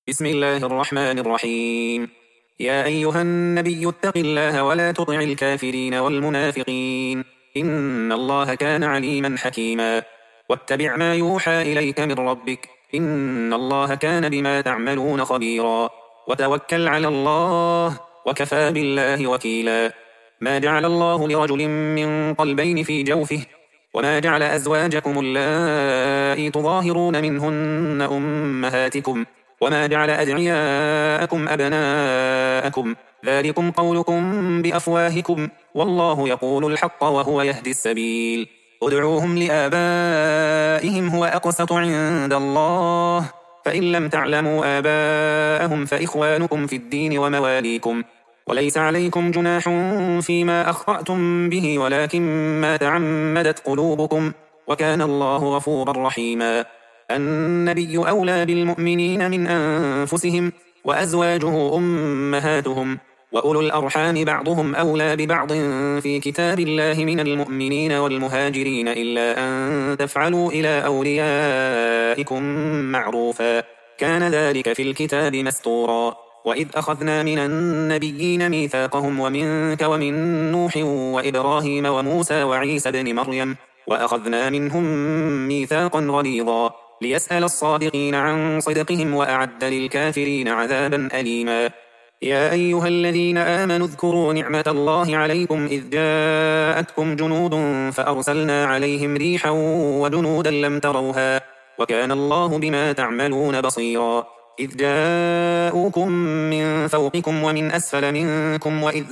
بسم الله الرحمن الرحيم. يا أيها النبي اتق الله ولا تطع الكافرين والمنافقين، إن الله كان عليما حكيما. واتبع ما يوحى إليك من ربك، إن الله كان بما تعملون خبيرا. وتوكل على الله، وكفى بالله وكيلا. ما جعل الله لرجل من قلبين في جوفه، وما جعل أزواجكم اللائي تظاهرون منهن أمهاتكم، وما جعل أدعياءكم أبناءكم، ذلكم قولكم بأفواهكم، والله يقول الحق وهو يهدي السبيل. ادعوهم لآبائهم هو أقسط عند الله، فإن لم تعلموا آباءهم فإخوانكم في الدين ومواليكم، وليس عليكم جناح فيما أخطأتم به ولكن ما تعمدت قلوبكم، وكان الله غفورا رحيما. النبي أولى بالمؤمنين من أنفسهم، وأزواجه أمهاتهم، وأولو الأرحام بعضهم أولى ببعض في كتاب الله من المؤمنين والمهاجرين إلا أن تفعلوا إلى أوليائكم معروفا، كان ذلك في الكتاب مستورا. وإذ أخذنا من النبيين ميثاقهم ومنك ومن نوح وإبراهيم وموسى وعيسى بن مريم، وأخذنا منهم ميثاقا غليظا، ليسأل الصادقين عن صدقهم وأعد للكافرين عذابا أليما. يا أيها الذين آمنوا اذكروا نعمة الله عليكم إذ جاءتكم جنود فأرسلنا عليهم ريحا وجنودا لم تروها، وكان الله بما تعملون بصيرا. إذ جاءوكم من فوقكم ومن أسفل منكم وإذ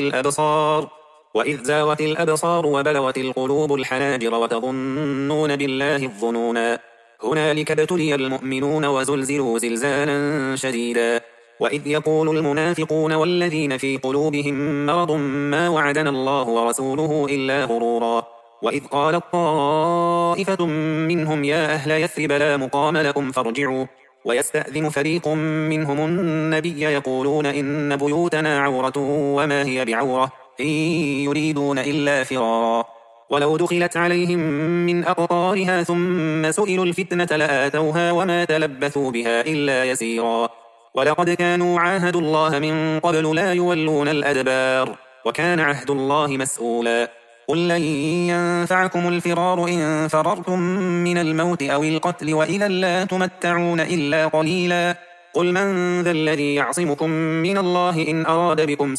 زاغت الأبصار وبلغت القلوب الحناجر وتظنون بالله الظنونا، هنالك ابتلي المؤمنون وزلزلوا زلزالا شديدا. وإذ يقول المنافقون والذين في قلوبهم مرض ما وعدنا الله ورسوله إلا غرورا. وإذ قالت طائفة منهم يا أهل يثرب لا مقام لكم فارجعوا، ويستأذن فريق منهم النبي يقولون إن بيوتنا عورة وما هي بعورة إن يريدون إلا فرارا، ولو دخلت عليهم من أقطارها ثم سئلوا الفتنة لآتوها وما تلبثوا بها إلا يسيرا. ولقد كانوا عاهدوا الله من قبل لا يولون الأدبار، وكان عهد الله مسؤولا. قل لن ينفعكم الفرار إن فررتم من الموت أو القتل وإذا لا تمتعون إلا قليلا. قل من ذا الذي يعصمكم من الله إن أراد بكم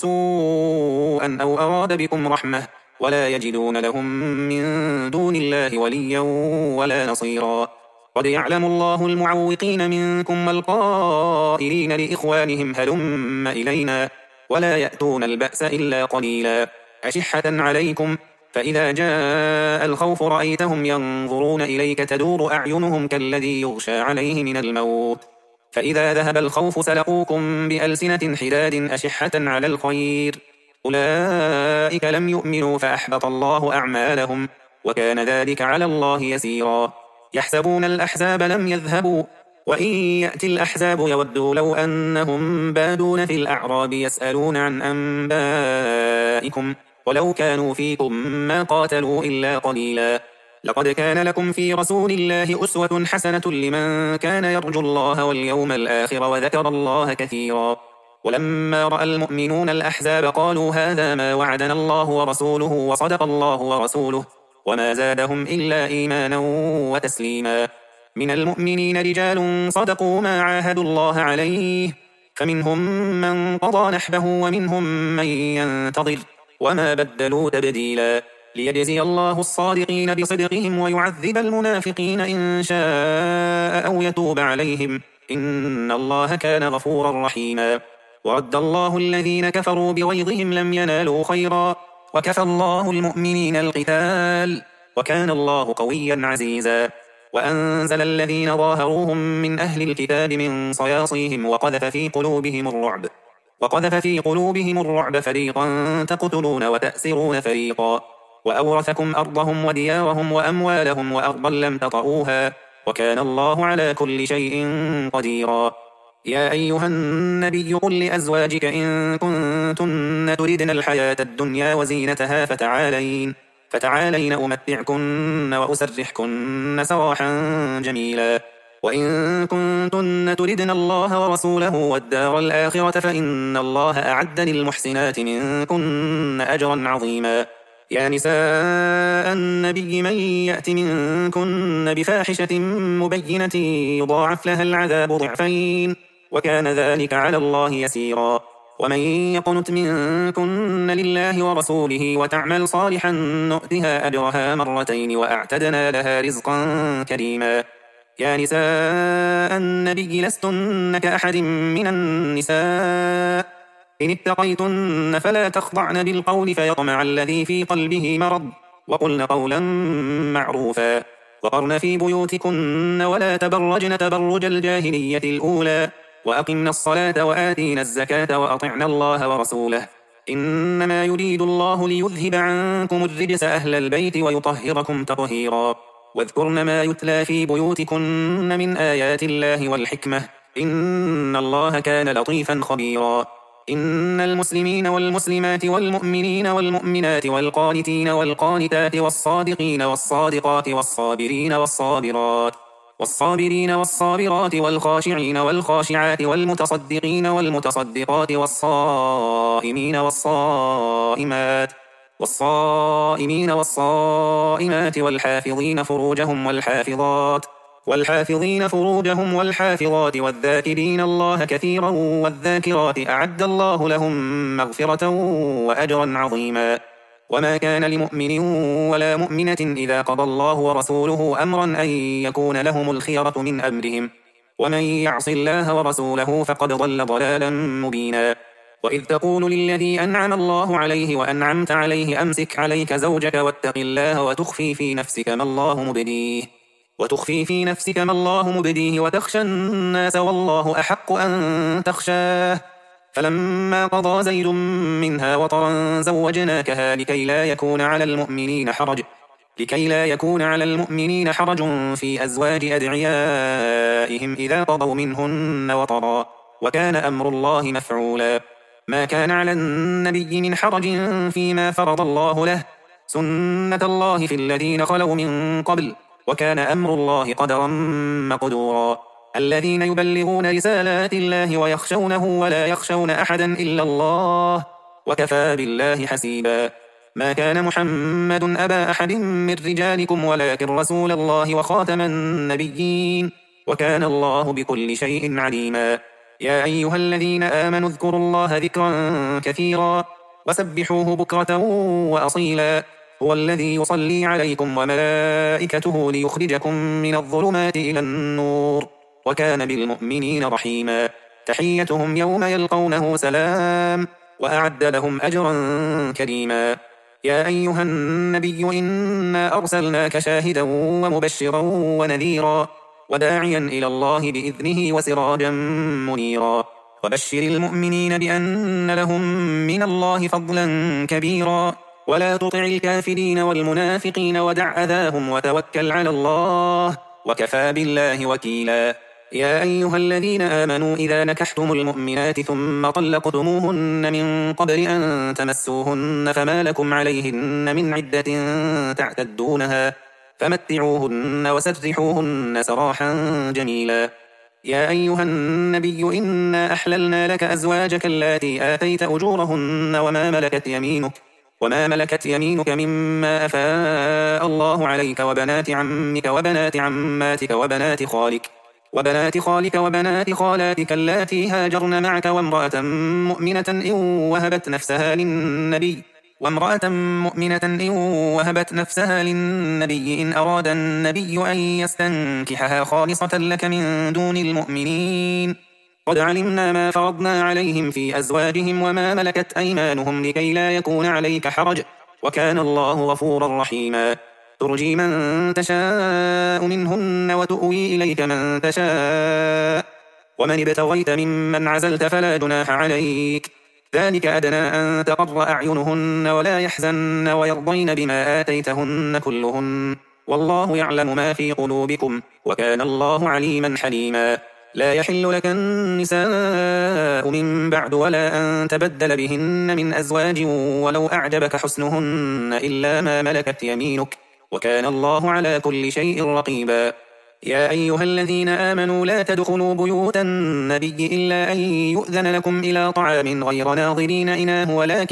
سوءا أو أراد بكم رحمة، ولا يجدون لهم من دون الله وليا ولا نصيرا. قد يعلم الله المعوقين منكم والقائلين لإخوانهم هلم إلينا، ولا يأتون البأس إلا قليلا، أشحة عليكم، فإذا جاء الخوف رأيتهم ينظرون إليك تدور أعينهم كالذي يغشى عليه من الموت، فإذا ذهب الخوف سلقوكم بألسنة حداد أشحة على الخير، أولئك لم يؤمنوا فأحبط الله أعمالهم، وكان ذلك على الله يسيرا. يحسبون الأحزاب لم يذهبوا، وإن يأتي الأحزاب يودوا لو أنهم بادون في الأعراب يسألون عن أنبائكم، ولو كانوا فيكم ما قاتلوا إلا قليلا. لقد كان لكم في رسول الله أسوة حسنة لمن كان يرجو الله واليوم الآخر وذكر الله كثيرا. ولما رأى المؤمنون الأحزاب قالوا هذا ما وعدنا الله ورسوله وصدق الله ورسوله، وما زادهم إلا إيمانا وتسليما. من المؤمنين رجال صدقوا ما عاهدوا الله عليه، فمنهم من قضى نحبه ومنهم من ينتظر، وما بدلوا تبديلا، ليجزي الله الصادقين بصدقهم ويعذب المنافقين إن شاء أو يتوب عليهم، إن الله كان غفورا رحيما. ورد الله الذين كفروا بغيظهم لم ينالوا خيرا، وكفى الله المؤمنين القتال، وكان الله قويا عزيزا. وأنزل الذين ظاهروهم من أهل الكتاب من صياصيهم وقذف في قلوبهم الرعب فريقا تقتلون وتأسرون فريقا، وأورثكم أرضهم وديارهم وأموالهم وأرضا لم تطئوها، وكان الله على كل شيء قديرا. يا أيها النبي قل لأزواجك إن كنتن تردن الحياة الدنيا وزينتها فتعالين أمتعكن وأسرحكن سراحا جميلا. وإن كنتن تردن الله ورسوله والدار الآخرة فإن الله أعد للمحسنات منكن أجرا عظيما. يا نساء النبي من يأت منكن بفاحشة مبينة يضاعف لها العذاب ضعفين وكان ذلك على الله يسيرا. ومن يقنت منكن لله ورسوله وتعمل صالحا نؤتها أجرها مرتين وأعتدنا لها رزقا كريما. يا نساء النبي لستن كأحد من النساء إن اتقيتن فلا تخضعن بالقول فيطمع الذي في قلبه مرض وقلن قولا معروفا. وقرن في بيوتكن ولا تبرجن تبرج الجاهلية الأولى وأقمنا الصلاة وآتينا الزكاة وأطعنا الله ورسوله إنما يريد الله ليذهب عنكم الرجس أهل البيت ويطهركم تطهيرا. واذكرن ما يتلى في بيوتكن من آيات الله والحكمة إن الله كان لطيفا خبيرا. إن المسلمين والمسلمات والمؤمنين والمؤمنات والقانتين والقانتات والصادقين والصادقات والصابرين والصابرات والخاشعين والخاشعات والمتصدقين والمتصدقات والصائمين والصائمات والحافظين فروجهم والحافظات والذاكرين الله كثيرا والذاكرات أعد الله لهم مغفرة وأجرا عظيما. وما كان لمؤمن ولا مؤمنة إذا قضى الله ورسوله أمرا أن يكون لهم الخيرة من أمرهم ومن يعص الله ورسوله فقد ضل ضلالا مبينا. وإذ تقول للذي أنعم الله عليه وأنعمت عليه أمسك عليك زوجك واتق الله وتخفي في نفسك ما الله مبديه وتخشى الناس والله أحق أن تخشاه فلما قضى زيد منها وطرا زوجناكها لكي لا يكون على المؤمنين حرج في أزواج أدعيائهم إذا قضوا منهن وطرا وكان أمر الله مفعولا. ما كان على النبي من حرج فيما فرض الله له سنة الله في الذين خلوا من قبل وكان أمر الله قدرا مقدورا. الذين يبلغون رسالات الله ويخشونه ولا يخشون أحدا إلا الله وكفى بالله حسيبا. ما كان محمد أبا أحد من رجالكم ولكن رسول الله وخاتم النبيين وكان الله بكل شيء عليما. يا أيها الذين آمنوا اذكروا الله ذكرا كثيرا وسبحوه بكرة وأصيلا. هو الذي يصلي عليكم وملائكته ليخرجكم من الظلمات إلى النور وكان بالمؤمنين رحيما. تحيتهم يوم يلقونه سلام وأعد لهم أجرا كريما. يا أيها النبي إنا أرسلناك شاهدا ومبشرا ونذيرا وداعيا إلى الله بإذنه وسراجا منيرا. وبشر المؤمنين بأن لهم من الله فضلا كبيرا ولا تطع الكافرين والمنافقين ودع أذاهم وتوكل على الله وكفى بالله وكيلا. يا أيها الذين آمنوا إذا نكحتم المؤمنات ثم طلقتموهن من قبل أن تمسوهن فما لكم عليهن من عدة تعتدونها فمتعوهن وسرحوهن سراحا جميلا. يا أيها النبي إنا أحللنا لك أزواجك اللاتي آتيت أجورهن وما ملكت يمينك مما أفاء الله عليك وبنات عمك وبنات عماتك وبنات خالك وبنات خالاتك اللاتي هاجرن معك وامرأة مؤمنة إن وهبت نفسها للنبي إن أراد النبي أن يستنكحها خالصة لك من دون المؤمنين. قد علمنا ما فرضنا عليهم في أزواجهم وما ملكت أيمانهم لكي لا يكون عليك حرج وكان الله غفورا رحيما. ترجي من تشاء منهن وتؤوي إليك من تشاء ومن ابتغيت ممن عزلت فلا جناح عليك ذلك أدنى أن تقر أعينهن ولا يحزن ويرضين بما آتيتهن كلهن والله يعلم ما في قلوبكم وكان الله عليما حليما. لا يحل لك النساء من بعد ولا أن تبدل بهن من أزواج ولو أعجبك حسنهن إلا ما ملكت يمينك وكان الله على كل شيء رقيبا. يا أيها الذين آمنوا لا تدخلوا بيوت النبي إلا أن يؤذن لكم إلى طعام غير ناظرين إناه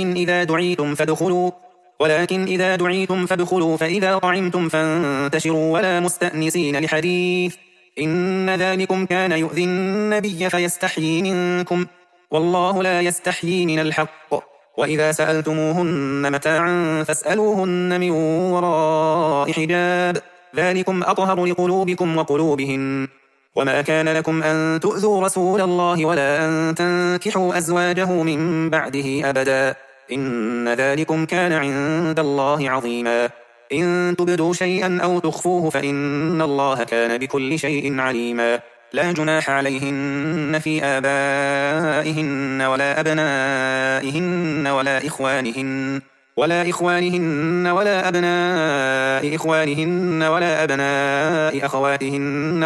ولكن إذا دعيتم فادخلوا فإذا طعمتم فانتشروا ولا مستأنسين لحديث إن ذلكم كان يؤذي النبي فيستحيي منكم والله لا يستحيي من الحق وإذا سألتموهن متاعا فاسألوهن من وراء حجاب ذلكم أطهر لقلوبكم وقلوبهن وما كان لكم أن تؤذوا رسول الله ولا أن تنكحوا أزواجه من بعده أبدا إن ذلكم كان عند الله عظيما إن تبدوا شيئا أو تخفوه فإن الله كان بكل شيء عليما لا جناح عليهن في آبائهن ولا أبنائهن ولا إخوانهن ولا أبناء إخوانهن ولا أبناء أخواتهن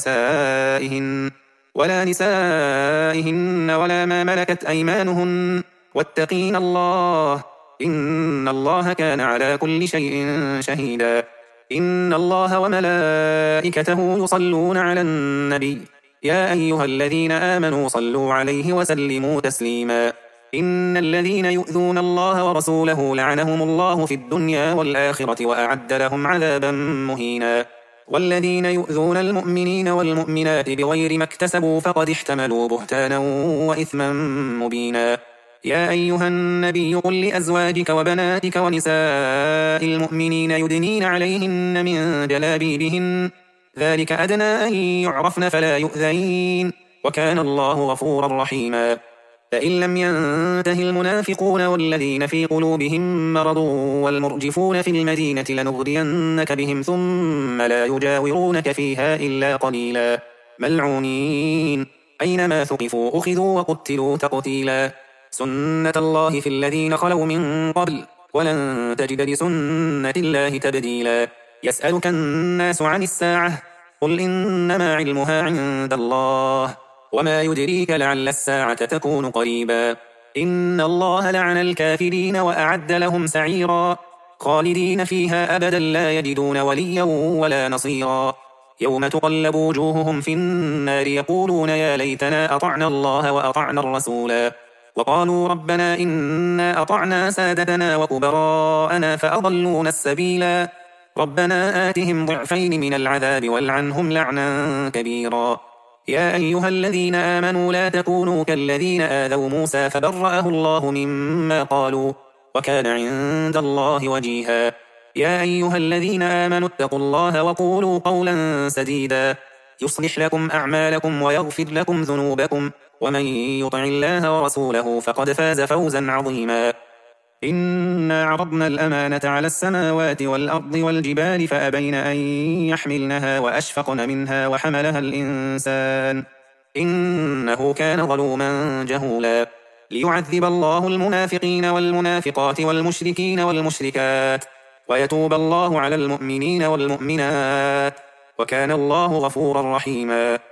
ولا نسائهن ولا ما ملكت أيمانهن واتقين الله إن الله كان على كل شيء شهيدا إن الله وملائكته يصلون على النبي يا أيها الذين آمنوا صلوا عليه وسلموا تسليما إن الذين يؤذون الله ورسوله لعنهم الله في الدنيا والآخرة وأعد لهم عذابا مهينا والذين يؤذون المؤمنين والمؤمنات بغير ما اكتسبوا فقد احتملوا بهتانا وإثما مبينا يا أيها النبي قل لأزواجك وبناتك ونساء المؤمنين يدنين عليهن من جلابيبهن ذلك أدنى أن يعرفن فلا يؤذين وكان الله غفورا رحيما فإن لم ينته المنافقون والذين في قلوبهم مرض والمرجفون في المدينة لنغرينك بهم ثم لا يجاورونك فيها إلا قليلا ملعونين أينما ثقفوا أخذوا وقتلوا تقتيلا سنة الله في الذين خلوا من قبل ولن تجد لسنة الله تبديلا يسألك الناس عن الساعة قل إنما علمها عند الله وما يدريك لعل الساعة تكون قريبا إن الله لعن الكافرين وأعد لهم سعيرا خالدين فيها أبدا لا يجدون وليا ولا نصيرا يوم تقلب وجوههم في النار يقولون يا ليتنا أطعنا الله وأطعنا الرسولا وقالوا ربنا إنا أطعنا سادتنا وكبراءنا فأضلونا السبيلا ربنا آتهم ضعفين من العذاب والعنهم لعنا كبيرا يا أيها الذين آمنوا لا تكونوا كالذين آذوا موسى فبرأه الله مما قالوا وكان عند الله وجيها يا أيها الذين آمنوا اتقوا الله وقولوا قولا سديدا يصلح لكم أعمالكم ويغفر لكم ذنوبكم ومن يطع الله ورسوله فقد فاز فوزا عظيما إنا عرضنا الأمانة على السماوات والأرض والجبال فأبين أن يحملنها وأشفقن منها وحملها الإنسان إنه كان ظلوما جهولا ليعذب الله المنافقين والمنافقات والمشركين والمشركات ويتوب الله على المؤمنين والمؤمنات وكان الله غفورا رحيما